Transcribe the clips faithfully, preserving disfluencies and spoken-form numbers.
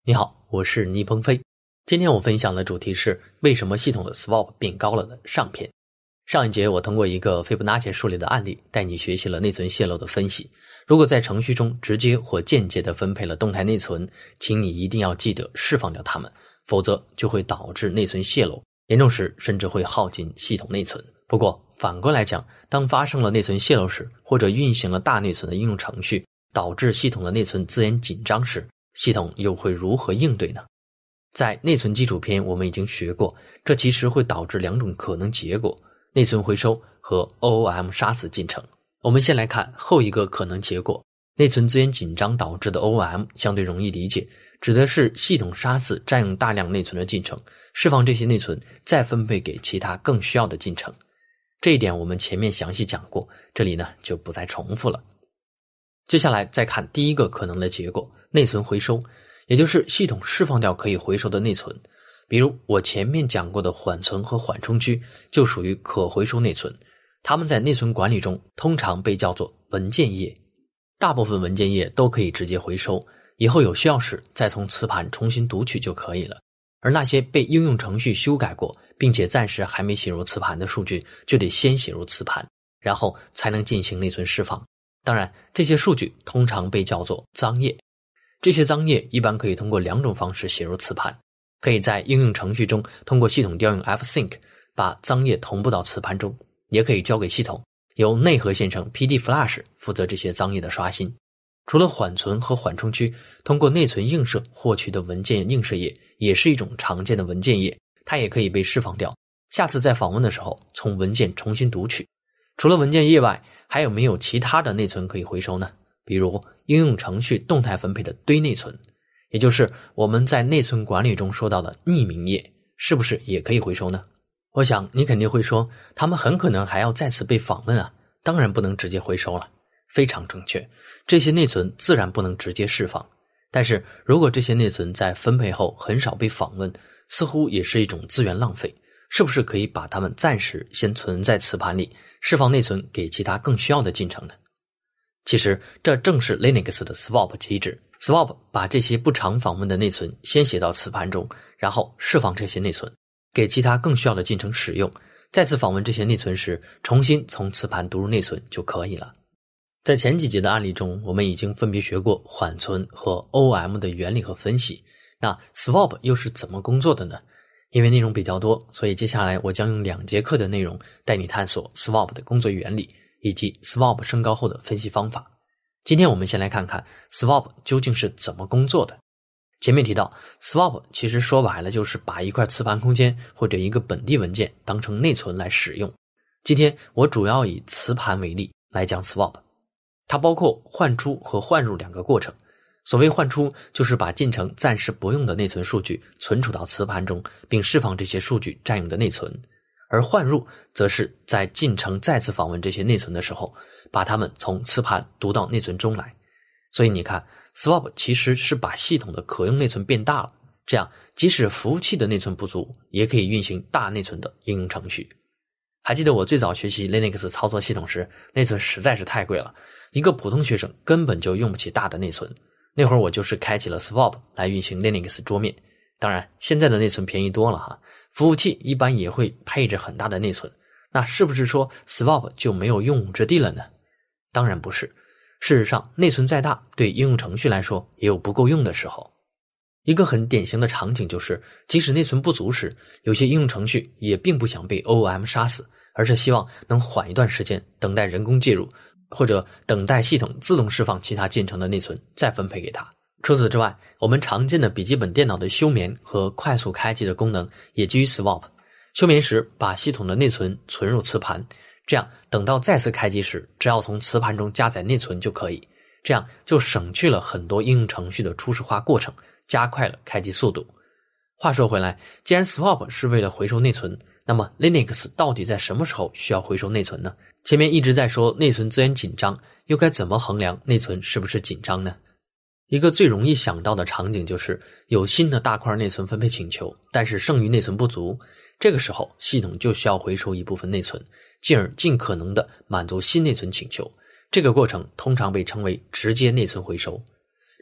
你好，我是倪鹏飞。今天我分享的主题是为什么系统的 swap 变高了的上篇。上一节我通过一个斐波那契数列的案例带你学习了内存泄漏的分析。如果在程序中直接或间接地分配了动态内存，请你一定要记得释放掉它们，否则就会导致内存泄漏，严重时甚至会耗尽系统内存。不过反过来讲，当发生了内存泄漏时，或者运行了大内存的应用程序，导致系统的内存资源紧张时，系统又会如何应对呢？在内存基础篇我们已经学过，这其实会导致两种可能结果，内存回收和 O O M 杀死进程。我们先来看后一个可能结果，内存资源紧张导致的 O O M 相对容易理解，指的是系统杀死占用大量内存的进程，释放这些内存再分配给其他更需要的进程。这一点我们前面详细讲过，这里呢就不再重复了。接下来再看第一个可能的结果，内存回收，也就是系统释放掉可以回收的内存。比如我前面讲过的缓存和缓冲区就属于可回收内存，它们在内存管理中通常被叫做文件页。大部分文件页都可以直接回收，以后有需要时再从磁盘重新读取就可以了。而那些被应用程序修改过并且暂时还没写入磁盘的数据，就得先写入磁盘，然后才能进行内存释放。当然，这些数据通常被叫做脏页。这些脏页一般可以通过两种方式写入磁盘，可以在应用程序中通过系统调用 F sync 把脏页同步到磁盘中，也可以交给系统，由内核线程 P D Flash 负责这些脏页的刷新。除了缓存和缓冲区，通过内存映射获取的文件映射页也是一种常见的文件页，它也可以被释放掉，下次在访问的时候从文件重新读取。除了文件页外，还有没有其他的内存可以回收呢？比如应用程序动态分配的堆内存，也就是我们在内存管理中说到的匿名页，是不是也可以回收呢？我想你肯定会说，他们很可能还要再次被访问啊，当然不能直接回收了。非常正确，这些内存自然不能直接释放，但是如果这些内存在分配后很少被访问，似乎也是一种资源浪费，是不是可以把它们暂时先存在磁盘里，释放内存给其他更需要的进程呢？其实这正是 Linux 的 swap 机制。 swap 把这些不常访问的内存先写到磁盘中，然后释放这些内存给其他更需要的进程使用，再次访问这些内存时重新从磁盘读入内存就可以了。在前几节的案例中，我们已经分别学过缓存和 O O M 的原理和分析，那 swap 又是怎么工作的呢？因为内容比较多，所以接下来我将用两节课的内容带你探索 swap 的工作原理以及 swap 升高后的分析方法。今天我们先来看看 swap 究竟是怎么工作的。前面提到 swap 其实说白了就是把一块磁盘空间或者一个本地文件当成内存来使用。今天我主要以磁盘为例来讲 swap， 它包括换出和换入两个过程。所谓换出，就是把进程暂时不用的内存数据存储到磁盘中，并释放这些数据占用的内存。而换入则是在进程再次访问这些内存的时候，把它们从磁盘读到内存中来。所以你看 swap 其实是把系统的可用内存变大了，这样即使服务器的内存不足，也可以运行大内存的应用程序。还记得我最早学习 Linux 操作系统时，内存实在是太贵了，一个普通学生根本就用不起大的内存。那会儿我就是开启了 swap 来运行 Linux 桌面。当然现在的内存便宜多了哈，服务器一般也会配置很大的内存，那是不是说 swap 就没有用武之地了呢？当然不是，事实上内存再大，对应用程序来说也有不够用的时候。一个很典型的场景就是，即使内存不足时，有些应用程序也并不想被 O O M 杀死，而是希望能缓一段时间，等待人工介入，或者等待系统自动释放其他进程的内存再分配给它。除此之外，我们常见的笔记本电脑的休眠和快速开机的功能也基于 swap。 休眠时把系统的内存存入磁盘，这样等到再次开机时，只要从磁盘中加载内存就可以，这样就省去了很多应用程序的初始化过程，加快了开机速度。话说回来，既然 swap 是为了回收内存，那么 Linux 到底在什么时候需要回收内存呢？前面一直在说内存资源紧张，又该怎么衡量内存是不是紧张呢？一个最容易想到的场景就是有新的大块内存分配请求，但是剩余内存不足，这个时候系统就需要回收一部分内存，进而尽可能的满足新内存请求。这个过程通常被称为直接内存回收。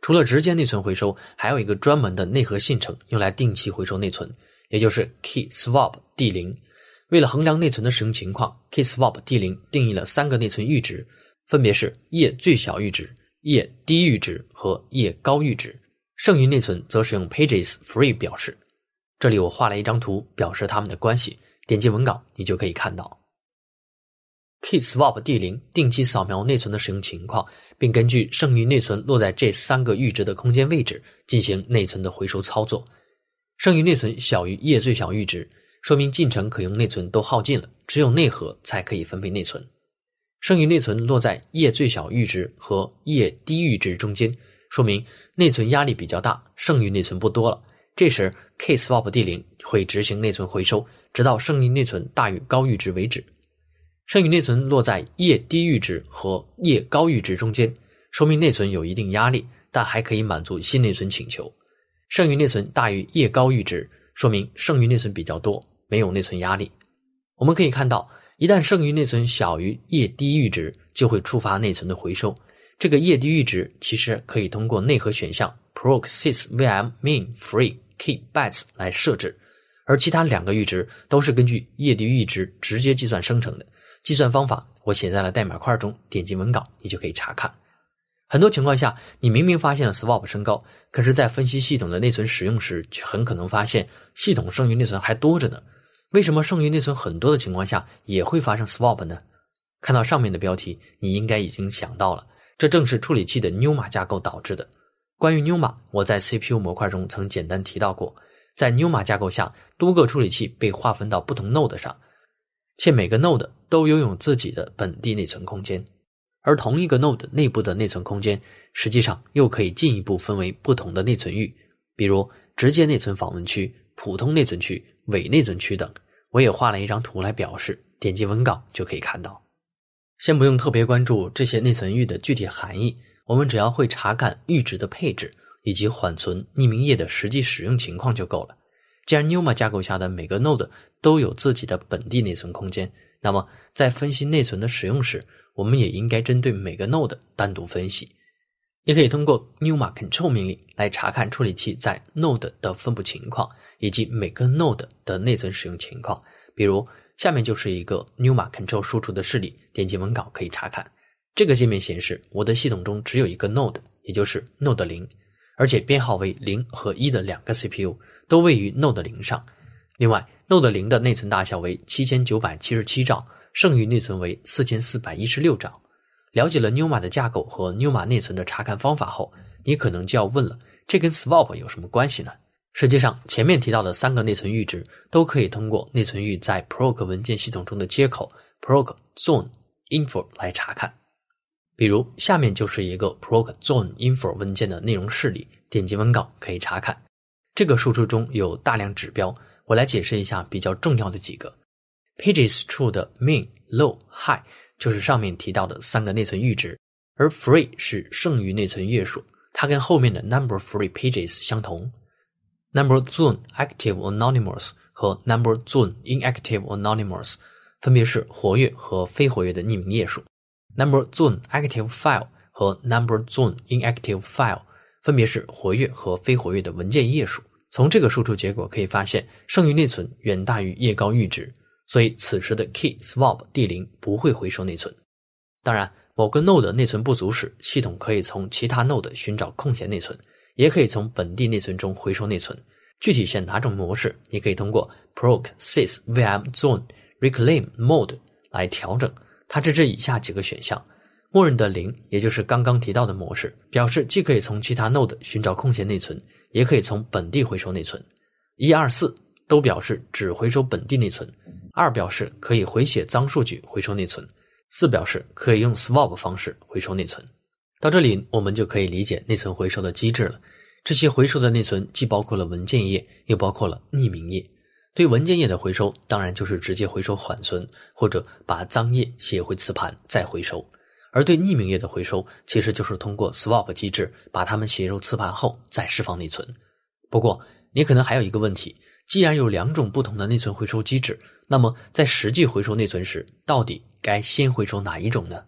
除了直接内存回收，还有一个专门的内核线程用来定期回收内存，也就是 Key Swap D 零。为了衡量内存的使用情况， Key Swap D 零定义了三个内存阈值，分别是页最小阈值、页低阈值和页高阈值。剩余内存则使用 Pages Free 表示。这里我画了一张图表示它们的关系，点击文稿你就可以看到。Key Swap D 零 定期扫描内存的使用情况，并根据剩余内存落在这三个阈值的空间位置进行内存的回收操作。剩余内存小于页最小阈值，说明进程可用内存都耗尽了，只有内核才可以分配内存。剩余内存落在页最小阈值和页低阈值中间，说明内存压力比较大，剩余内存不多了。这时 Key Swap D 零 会执行内存回收，直到剩余内存大于高阈值为止。剩余内存落在页低阈值和页高阈值中间，说明内存有一定压力，但还可以满足新内存请求。剩余内存大于页高阈值，说明剩余内存比较多，没有内存压力。我们可以看到，一旦剩余内存小于页低阈值，就会触发内存的回收。这个页低阈值其实可以通过内核选项 proc sys vm min free key bytes 来设置，而其他两个阈值都是根据页低阈值直接计算生成的。计算方法我写在了代码块中，点击文稿你就可以查看。很多情况下，你明明发现了 swap 升高，可是在分析系统的内存使用时，却很可能发现系统剩余内存还多着呢。为什么剩余内存很多的情况下也会发生 swap 呢？看到上面的标题，你应该已经想到了，这正是处理器的 NUMA 架构导致的。关于 NUMA， 我在 C P U 模块中曾简单提到过，在 NUMA 架构下，多个处理器被划分到不同 node 上，且每个 node 都拥有自己的本地内存空间，而同一个 node 内部的内存空间实际上又可以进一步分为不同的内存域，比如直接内存访问区、普通内存区、伪内存区等。我也画了一张图来表示，点击文稿就可以看到。先不用特别关注这些内存域的具体含义，我们只要会查看阈值的配置以及缓存匿名页的实际使用情况就够了。既然 NUMA 架构下的每个 node 都有自己的本地内存空间，那么在分析内存的使用时，我们也应该针对每个 node 单独分析。也可以通过 NUMA control 命令来查看处理器在 node 的分布情况，以及每个 node 的内存使用情况。比如下面就是一个 NUMA control 输出的示例，点击文稿可以查看。这个界面显示我的系统中只有一个 node， 也就是 node 零，而且编号为零和一的两个 C P U 都位于 node 零上。另外 node 零的内存大小为七千九百七十七兆，剩余内存为四千四百一十六兆。了解了 NUMA 的架构和 NUMA 内存的查看方法后，你可能就要问了，这跟 swap 有什么关系呢？实际上，前面提到的三个内存阈值都可以通过内存域在 proc 文件系统中的接口 proc zone info 来查看。比如下面就是一个 proc zone info 文件的内容示例，点击文稿可以查看。这个输出中有大量指标，我来解释一下比较重要的几个。Pages true 的 min、low、high 就是上面提到的三个内存阈值，而 free 是剩余内存页数，它跟后面的 number free pages 相同。Number zone active anonymous 和 number zone inactive anonymous 分别是活跃和非活跃的匿名页数。Number zone active file 和 number zone inactive file 分别是活跃和非活跃的文件页数。从这个输出结果可以发现，剩余内存远大于页高阈值，所以此时的 Key Swap D 零 不会回收内存。当然，某个 node 内存不足时，系统可以从其他 node 寻找空闲内存，也可以从本地内存中回收内存。具体选哪种模式，你可以通过 proc sys vm zone reclaim mode 来调整。它支持以下几个选项。默认的零，也就是刚刚提到的模式，表示既可以从其他 node 寻找空闲内存，也可以从本地回收内存。一、二、四都表示只回收本地内存。二表示可以回写脏数据回收内存。四表示可以用 swap 方式回收内存。到这里我们就可以理解内存回收的机制了。这些回收的内存既包括了文件页，又包括了匿名页。对文件页的回收，当然就是直接回收缓存，或者把脏页写回磁盘再回收。而对匿名页的回收，其实就是通过 swap 机制把它们写入磁盘后再释放内存。不过你可能还有一个问题，既然有两种不同的内存回收机制，那么在实际回收内存时，到底该先回收哪一种呢？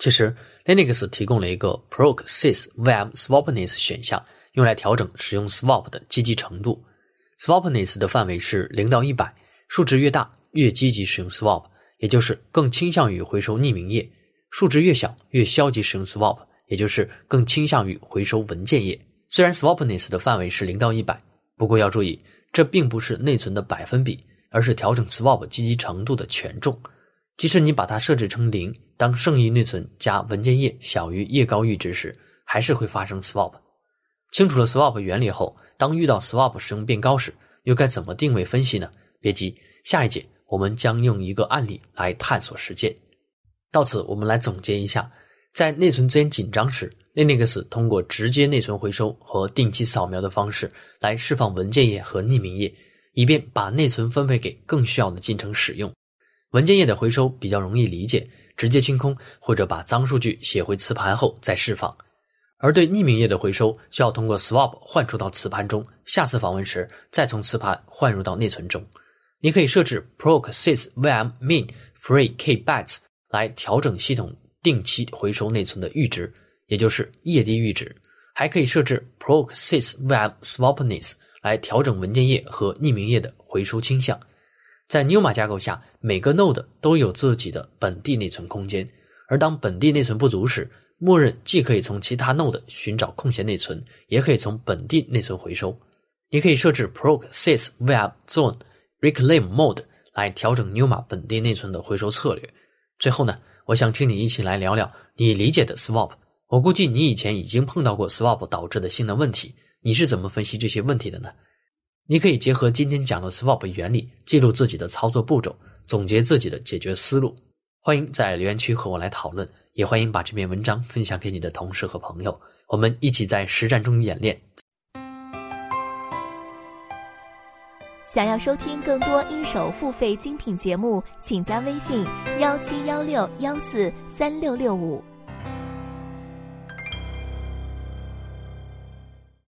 其实 Linux 提供了一个 proc sys vam swapness 选项，用来调整使用 swap 的积极程度。swapness 的范围是零到一百，数值越大越积极使用 swap， 也就是更倾向于回收匿名页；数值越小越消极使用 swap， 也就是更倾向于回收文件页。虽然 swapness 的范围是零到一百，不过要注意，这并不是内存的百分比，而是调整 swap 积极程度的权重。即使你把它设置成零，当剩余内存加文件页小于页高阈值时，还是会发生 swap。 清楚了 swap 原理后，当遇到 swap 使用变高时，又该怎么定位分析呢？别急，下一节我们将用一个案例来探索实践。到此我们来总结一下，在内存资源紧张时， Linux 通过直接内存回收和定期扫描的方式来释放文件页和匿名页，以便把内存分配给更需要的进程使用。文件页的回收比较容易理解，直接清空或者把脏数据写回磁盘后再释放。而对匿名页的回收需要通过 swap 换出到磁盘中，下次访问时再从磁盘换入到内存中。你可以设置 proc sys vam min free k bytes 来调整系统定期回收内存的阈值，也就是页低阈值。还可以设置 proc sys vam swapness 来调整文件页和匿名页的回收倾向。在 Numa 架构下，每个 node 都有自己的本地内存空间，而当本地内存不足时，默认既可以从其他 node 寻找空闲内存，也可以从本地内存回收。你可以设置 proc sys vam zone reclaim mode 来调整 Numa 本地内存的回收策略。最后呢，我想请你一起来聊聊你理解的 swap。 我估计你以前已经碰到过 swap 导致的性能问题，你是怎么分析这些问题的呢？你可以结合今天讲的 swap 原理，记录自己的操作步骤，总结自己的解决思路。欢迎在留言区和我来讨论，也欢迎把这篇文章分享给你的同事和朋友，我们一起在实战中演练。 想要收听更多一手付费精品节目，请加微信一七一六一四三六六五。